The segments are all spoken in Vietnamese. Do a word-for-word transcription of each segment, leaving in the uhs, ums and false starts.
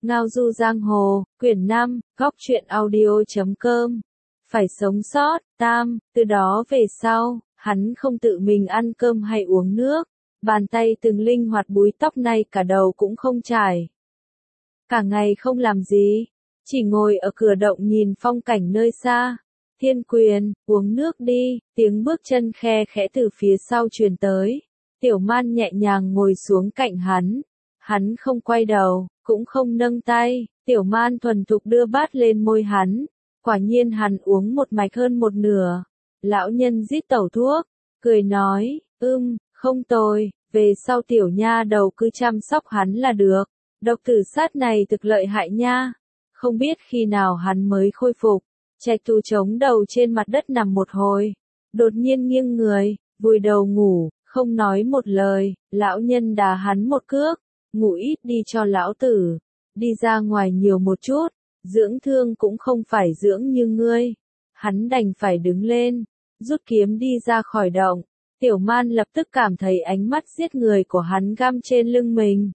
Ngao du giang hồ, quyển năm, góc truyện audio chấm com. Phải sống sót, tam, từ đó về sau, hắn không tự mình ăn cơm hay uống nước, bàn tay từng linh hoạt búi tóc nay cả đầu cũng không chải. Cả ngày không làm gì, chỉ ngồi ở cửa động nhìn phong cảnh nơi xa. Thiên Quyền, uống nước đi, tiếng bước chân khe khẽ từ phía sau truyền tới. Tiểu Man nhẹ nhàng ngồi xuống cạnh hắn. Hắn không quay đầu, cũng không nâng tay, Tiểu Man thuần thục đưa bát lên môi hắn. Quả nhiên hắn uống một mạch hơn một nửa. Lão nhân rít tẩu thuốc, cười nói, ưm, không tồi, về sau tiểu nha đầu cứ chăm sóc hắn là được. Độc tử sát này thực lợi hại nha. Không biết khi nào hắn mới khôi phục. Trạch Tú chống đầu trên mặt đất nằm một hồi. Đột nhiên nghiêng người, vùi đầu ngủ, không nói một lời. Lão nhân đá hắn một cước. Ngủ ít đi cho lão tử. Đi ra ngoài nhiều một chút. Dưỡng thương cũng không phải dưỡng như ngươi. Hắn đành phải đứng lên. Rút kiếm đi ra khỏi động. Tiểu Man lập tức cảm thấy ánh mắt giết người của hắn găm trên lưng mình.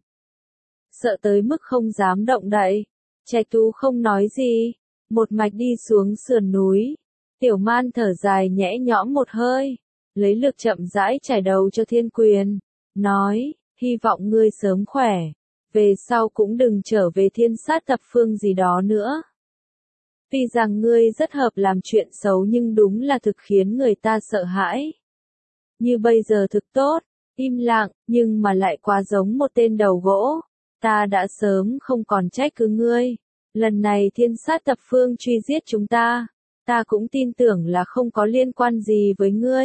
Sợ tới mức không dám động đậy. Trạch Tú không nói gì. Một mạch đi xuống sườn núi. Tiểu Man thở dài nhẽ nhõm một hơi. Lấy lực chậm rãi trải đầu cho Thiên Quyền. Nói, hy vọng ngươi sớm khỏe. Về sau cũng đừng trở về thiên sát thập phương gì đó nữa. Tuy rằng ngươi rất hợp làm chuyện xấu nhưng đúng là thực khiến người ta sợ hãi. Như bây giờ thực tốt, im lặng, nhưng mà lại quá giống một tên đầu gỗ. Ta đã sớm không còn trách cứ ngươi. Lần này thiên sát thập phương truy giết chúng ta. Ta cũng tin tưởng là không có liên quan gì với ngươi.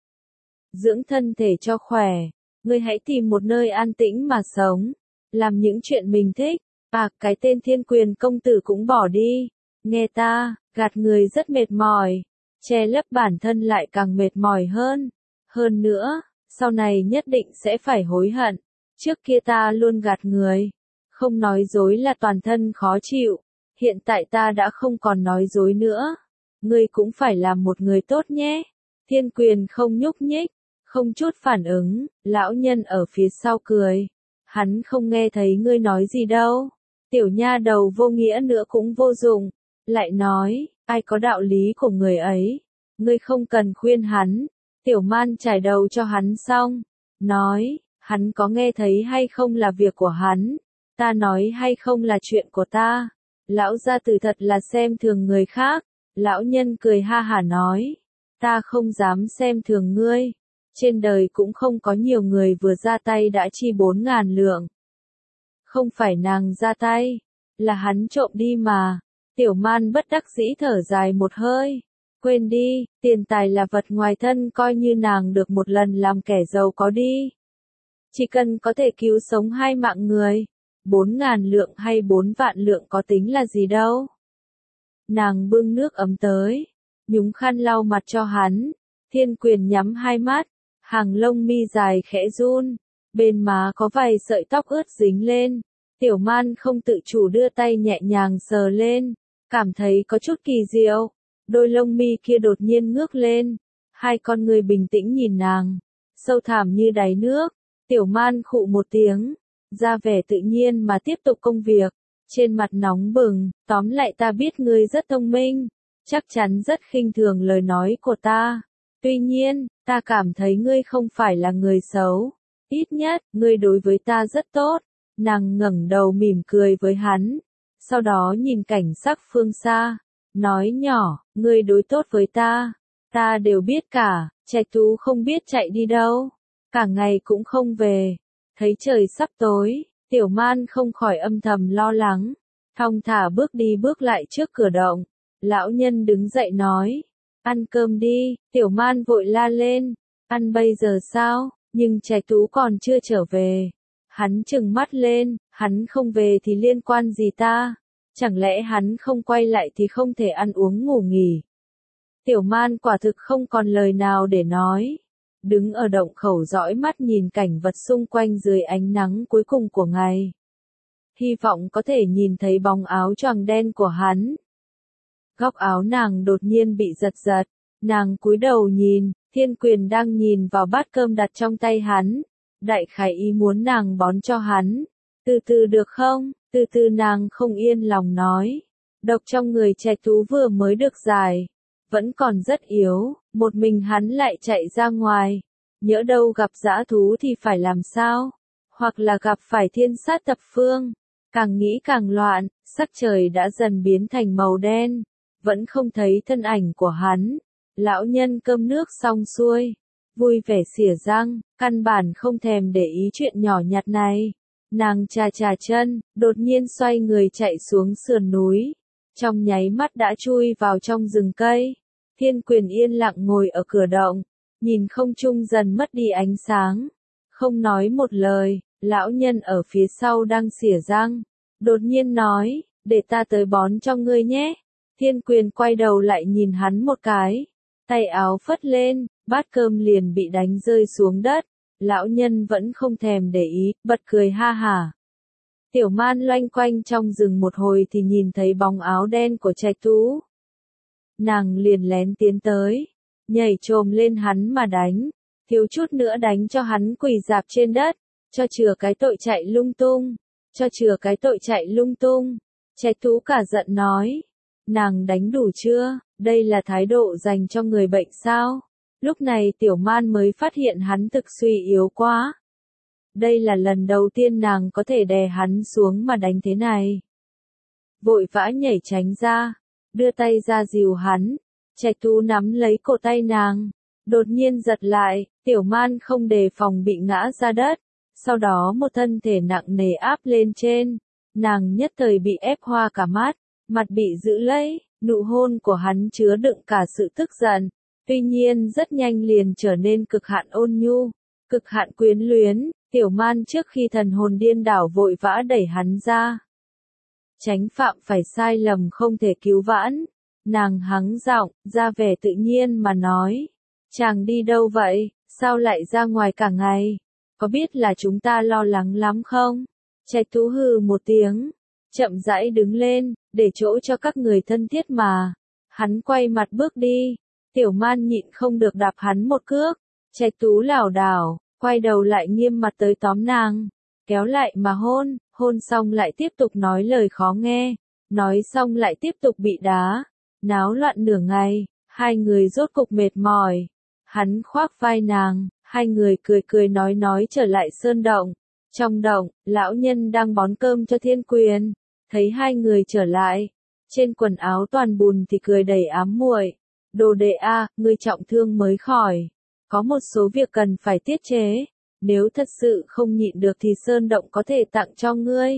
Dưỡng thân thể cho khỏe. Ngươi hãy tìm một nơi an tĩnh mà sống. Làm những chuyện mình thích. À, cái tên Thiên Quyền công tử cũng bỏ đi. Nghe ta, gạt người rất mệt mỏi. Che lấp bản thân lại càng mệt mỏi hơn. Hơn nữa, sau này nhất định sẽ phải hối hận. Trước kia ta luôn gạt người. Không nói dối là toàn thân khó chịu. Hiện tại ta đã không còn nói dối nữa. Ngươi cũng phải làm một người tốt nhé. Thiên Quyền không nhúc nhích. Không chút phản ứng. Lão nhân ở phía sau cười. Hắn không nghe thấy ngươi nói gì đâu. Tiểu nha đầu vô nghĩa nữa cũng vô dụng. Lại nói, ai có đạo lý của người ấy. Ngươi không cần khuyên hắn. Tiểu Man trải đầu cho hắn xong. Nói, hắn có nghe thấy hay không là việc của hắn. Ta nói hay không là chuyện của ta. Lão gia tử thật là xem thường người khác. Lão nhân cười ha hả nói. Ta không dám xem thường ngươi. Trên đời cũng không có nhiều người vừa ra tay đã chi bốn ngàn lượng. Không phải nàng ra tay. Là hắn trộm đi mà. Tiểu Man bất đắc dĩ thở dài một hơi. Quên đi, tiền tài là vật ngoài thân coi như nàng được một lần làm kẻ giàu có đi. Chỉ cần có thể cứu sống hai mạng người. Bốn ngàn lượng hay bốn vạn lượng có tính là gì đâu. Nàng bưng nước ấm tới. Nhúng khăn lau mặt cho hắn. Thiên Quyền nhắm hai mắt. Hàng lông mi dài khẽ run. Bên má có vài sợi tóc ướt dính lên. Tiểu Man không tự chủ đưa tay nhẹ nhàng sờ lên. Cảm thấy có chút kỳ diệu. Đôi lông mi kia đột nhiên ngước lên. Hai con người bình tĩnh nhìn nàng. Sâu thẳm như đáy nước. Tiểu Man khụ một tiếng. Ra vẻ tự nhiên mà tiếp tục công việc. Trên mặt nóng bừng. Tóm lại ta biết ngươi rất thông minh. Chắc chắn rất khinh thường lời nói của ta. Tuy nhiên, ta cảm thấy ngươi không phải là người xấu. Ít nhất, ngươi đối với ta rất tốt. Nàng ngẩng đầu mỉm cười với hắn. Sau đó nhìn cảnh sắc phương xa. Nói nhỏ, ngươi đối tốt với ta. Ta đều biết cả. Trạch Tú không biết chạy đi đâu. Cả ngày cũng không về. Thấy trời sắp tối. Tiểu Man không khỏi âm thầm lo lắng. Thong thả bước đi bước lại trước cửa động. Lão nhân đứng dậy nói. Ăn cơm đi. Tiểu Man vội la lên. Ăn bây giờ sao? Nhưng Trạch Tú còn chưa trở về. Hắn trừng mắt lên. Hắn không về thì liên quan gì ta? Chẳng lẽ hắn không quay lại thì không thể ăn uống ngủ nghỉ? Tiểu Man quả thực không còn lời nào để nói. Đứng ở động khẩu dõi mắt nhìn cảnh vật xung quanh dưới ánh nắng cuối cùng của ngày. Hy vọng có thể nhìn thấy bóng áo choàng đen của hắn. Góc áo nàng đột nhiên bị giật giật. Nàng cúi đầu nhìn, Thiên Quyền đang nhìn vào bát cơm đặt trong tay hắn. Đại khái ý muốn nàng bón cho hắn. Từ từ được không, từ từ nàng không yên lòng nói. Độc trong người Trạch Tú vừa mới được giải, vẫn còn rất yếu, một mình hắn lại chạy ra ngoài. Nhỡ đâu gặp dã thú thì phải làm sao? Hoặc là gặp phải thiên sát thập phương. Càng nghĩ càng loạn, sắc trời đã dần biến thành màu đen. Vẫn không thấy thân ảnh của hắn. Lão nhân cơm nước xong xuôi. Vui vẻ xỉa răng, căn bản không thèm để ý chuyện nhỏ nhặt này. Nàng chà chà chân, đột nhiên xoay người chạy xuống sườn núi. Trong nháy mắt đã chui vào trong rừng cây. Thiên Quyền yên lặng ngồi ở cửa động. Nhìn không trung dần mất đi ánh sáng. Không nói một lời, lão nhân ở phía sau đang xỉa răng. Đột nhiên nói, để ta tới bón cho ngươi nhé. Thiên Quyền quay đầu lại nhìn hắn một cái. Tay áo phất lên, bát cơm liền bị đánh rơi xuống đất. Lão nhân vẫn không thèm để ý, bật cười ha hả. Tiểu Man loanh quanh trong rừng một hồi thì nhìn thấy bóng áo đen của Trạch Tú. Nàng liền lén tiến tới, nhảy chồm lên hắn mà đánh, thiếu chút nữa đánh cho hắn quỳ rạp trên đất, cho chừa cái tội chạy lung tung, cho chừa cái tội chạy lung tung. Trạch Tú cả giận nói, nàng đánh đủ chưa, đây là thái độ dành cho người bệnh sao? Lúc này Tiểu Man mới phát hiện hắn thực suy yếu quá. Đây là lần đầu tiên nàng có thể đè hắn xuống mà đánh thế này. Vội vã nhảy tránh ra, đưa tay ra dìu hắn. Trạch Tú nắm lấy cổ tay nàng, đột nhiên giật lại, Tiểu Man không đề phòng bị ngã ra đất. Sau đó một thân thể nặng nề áp lên trên, nàng nhất thời bị ép hoa cả mắt, mặt bị giữ lấy, nụ hôn của hắn chứa đựng cả sự tức giận. Tuy nhiên rất nhanh liền trở nên cực hạn ôn nhu, cực hạn quyến luyến. Tiểu Man trước khi thần hồn điên đảo vội vã đẩy hắn ra. Tránh phạm phải sai lầm không thể cứu vãn. Nàng hắng giọng, ra vẻ tự nhiên mà nói. Chàng đi đâu vậy, sao lại ra ngoài cả ngày? Có biết là chúng ta lo lắng lắm không? Trạch Tú hừ một tiếng, chậm rãi đứng lên, để chỗ cho các người thân thiết mà. Hắn quay mặt bước đi. Tiểu Man nhịn không được đạp hắn một cước. Trạch Tú lảo đảo, quay đầu lại nghiêm mặt tới tóm nàng, kéo lại mà hôn, hôn xong lại tiếp tục nói lời khó nghe, nói xong lại tiếp tục bị đá, náo loạn nửa ngày, hai người rốt cục mệt mỏi. Hắn khoác vai nàng, hai người cười cười nói nói trở lại sơn động. Trong động, lão nhân đang bón cơm cho Thiên Quyền, thấy hai người trở lại, trên quần áo toàn bùn thì cười đầy ám muội. Đồ đệ a, ngươi trọng thương mới khỏi. Có một số việc cần phải tiết chế, nếu thật sự không nhịn được thì sơn động có thể tặng cho ngươi.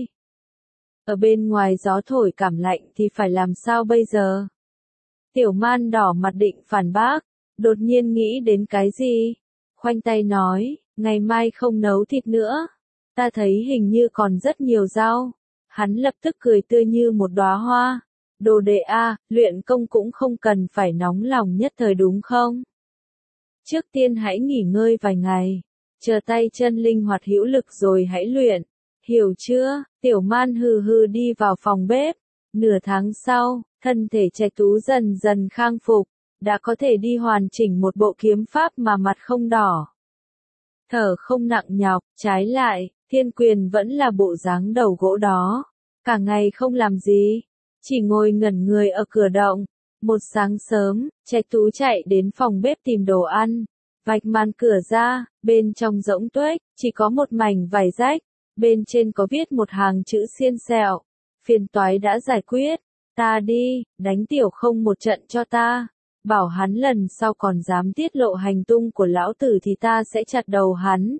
Ở bên ngoài gió thổi cảm lạnh thì phải làm sao bây giờ? Tiểu Man đỏ mặt định phản bác, đột nhiên nghĩ đến cái gì? Khoanh tay nói, ngày mai không nấu thịt nữa. Ta thấy hình như còn rất nhiều rau. Hắn lập tức cười tươi như một đóa hoa. Đồ đệ a, luyện công cũng không cần phải nóng lòng nhất thời đúng không? Trước tiên hãy nghỉ ngơi vài ngày, chờ tay chân linh hoạt hữu lực rồi hãy luyện. Hiểu chưa? Tiểu Man hừ hừ đi vào phòng bếp. Nửa tháng sau, thân thể Trạch Tú dần dần khang phục, đã có thể đi hoàn chỉnh một bộ kiếm pháp mà mặt không đỏ. Thở không nặng nhọc, trái lại, Thiên Quyền vẫn là bộ dáng đầu gỗ đó. Cả ngày không làm gì, chỉ ngồi ngẩn người ở cửa động. Một sáng sớm, Trạch Tú chạy đến phòng bếp tìm đồ ăn, vạch màn cửa ra, bên trong rỗng tuếch, chỉ có một mảnh vải rách, bên trên có viết một hàng chữ xiên xẹo, phiền toái đã giải quyết, ta đi, đánh Tiểu Không một trận cho ta, bảo hắn lần sau còn dám tiết lộ hành tung của lão tử thì ta sẽ chặt đầu hắn.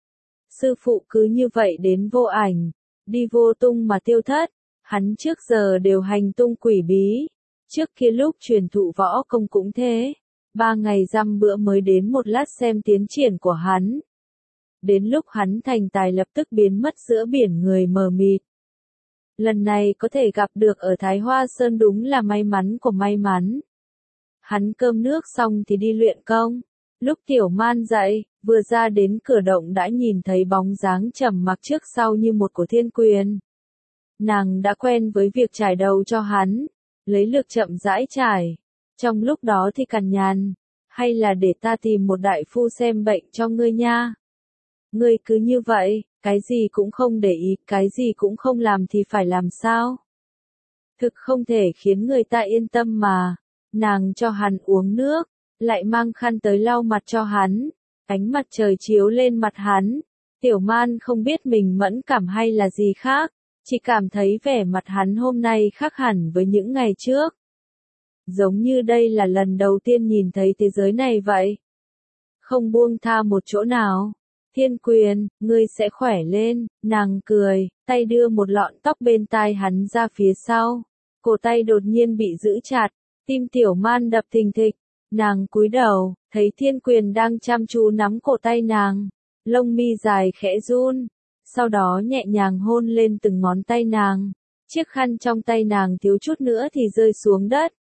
Sư phụ cứ như vậy đến vô ảnh, đi vô tung mà tiêu thất, hắn trước giờ đều hành tung quỷ bí. Trước kia lúc truyền thụ võ công cũng thế, ba ngày dăm bữa mới đến một lát xem tiến triển của hắn. Đến lúc hắn thành tài lập tức biến mất giữa biển người mờ mịt. Lần này có thể gặp được ở Thái Hoa Sơn đúng là may mắn của may mắn. Hắn cơm nước xong thì đi luyện công. Lúc Tiểu Man dậy, vừa ra đến cửa động đã nhìn thấy bóng dáng trầm mặc trước sau như một của Thiên Quyền. Nàng đã quen với việc trải đầu cho hắn, lấy lược chậm rãi trải. Trong lúc đó thì cằn nhằn, hay là để ta tìm một đại phu xem bệnh cho ngươi nha. Ngươi cứ như vậy, cái gì cũng không để ý, cái gì cũng không làm thì phải làm sao? Thực không thể khiến người ta yên tâm mà. Nàng cho hắn uống nước, lại mang khăn tới lau mặt cho hắn. Ánh mặt trời chiếu lên mặt hắn. Tiểu Man không biết mình mẫn cảm hay là gì khác, chỉ cảm thấy vẻ mặt hắn hôm nay khác hẳn với những ngày trước. Giống như đây là lần đầu tiên nhìn thấy thế giới này vậy. Không buông tha một chỗ nào. Thiên Quyền, ngươi sẽ khỏe lên, nàng cười, tay đưa một lọn tóc bên tai hắn ra phía sau. Cổ tay đột nhiên bị giữ chặt, tim Tiểu Man đập thình thịch. Nàng cúi đầu, thấy Thiên Quyền đang chăm chú nắm cổ tay nàng. Lông mi dài khẽ run, sau đó nhẹ nhàng hôn lên từng ngón tay nàng. Chiếc khăn trong tay nàng thiếu chút nữa thì rơi xuống đất.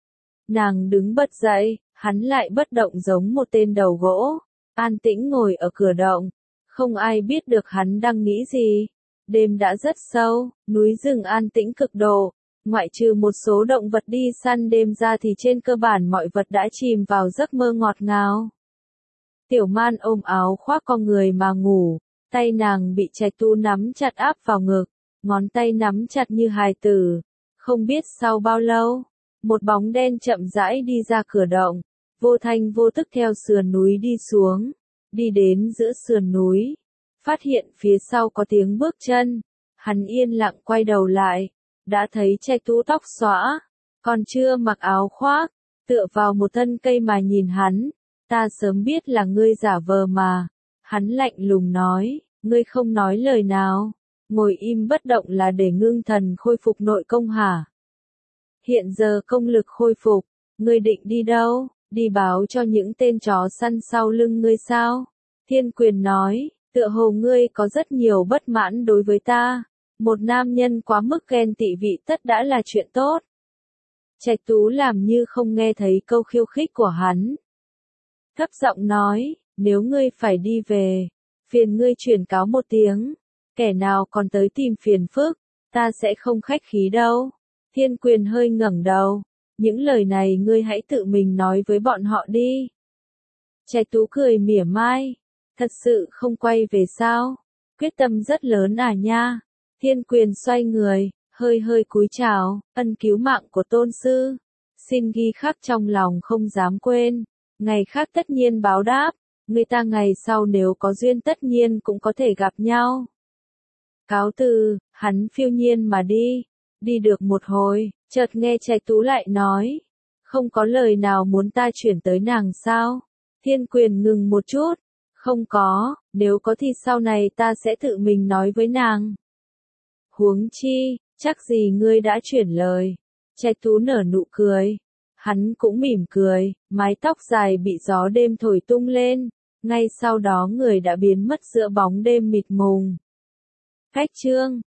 Nàng đứng bật dậy, hắn lại bất động giống một tên đầu gỗ. An tĩnh ngồi ở cửa động, không ai biết được hắn đang nghĩ gì. Đêm đã rất sâu, núi rừng an tĩnh cực độ, ngoại trừ một số động vật đi săn đêm ra thì trên cơ bản mọi vật đã chìm vào giấc mơ ngọt ngào. Tiểu Man ôm áo khoác con người mà ngủ, tay nàng bị Trạch Tú nắm chặt áp vào ngực, ngón tay nắm chặt như hài tử. Không biết sau bao lâu, một bóng đen chậm rãi đi ra cửa động, vô thanh vô tức theo sườn núi đi xuống, đi đến giữa sườn núi, phát hiện phía sau có tiếng bước chân, hắn yên lặng quay đầu lại, đã thấy Trạch Tú tóc xõa, còn chưa mặc áo khoác, tựa vào một thân cây mà nhìn hắn. Ta sớm biết là ngươi giả vờ mà. Hắn lạnh lùng nói, ngươi không nói lời nào, ngồi im bất động là để ngưng thần khôi phục nội công hả? Hiện giờ công lực khôi phục, ngươi định đi đâu? Đi báo cho những tên chó săn sau lưng ngươi sao? Thiên Quyền nói, tựa hồ ngươi có rất nhiều bất mãn đối với ta. Một nam nhân quá mức ghen tị vị tất đã là chuyện tốt. Trạch Tú làm như không nghe thấy câu khiêu khích của hắn. Thấp giọng nói, nếu ngươi phải đi về, phiền ngươi chuyển cáo một tiếng, kẻ nào còn tới tìm phiền phức, ta sẽ không khách khí đâu. Thiên Quyền hơi ngẩng đầu, những lời này ngươi hãy tự mình nói với bọn họ đi. Trạch Tú cười mỉa mai, thật sự không quay về sao, quyết tâm rất lớn à nha. Thiên Quyền xoay người, hơi hơi cúi chào, ân cứu mạng của tôn sư, xin ghi khắc trong lòng không dám quên. Ngày khác tất nhiên báo đáp, người ta ngày sau nếu có duyên tất nhiên cũng có thể gặp nhau. Cáo từ, hắn phiêu nhiên mà đi, đi được một hồi, chợt nghe Trạch Tú lại nói, không có lời nào muốn ta chuyển tới nàng sao? Thiên Quyền ngừng một chút, không có, nếu có thì sau này ta sẽ tự mình nói với nàng. Huống chi, chắc gì ngươi đã chuyển lời. Trạch Tú nở nụ cười. Hắn cũng mỉm cười, mái tóc dài bị gió đêm thổi tung lên, ngay sau đó người đã biến mất giữa bóng đêm mịt mùng. Khách chương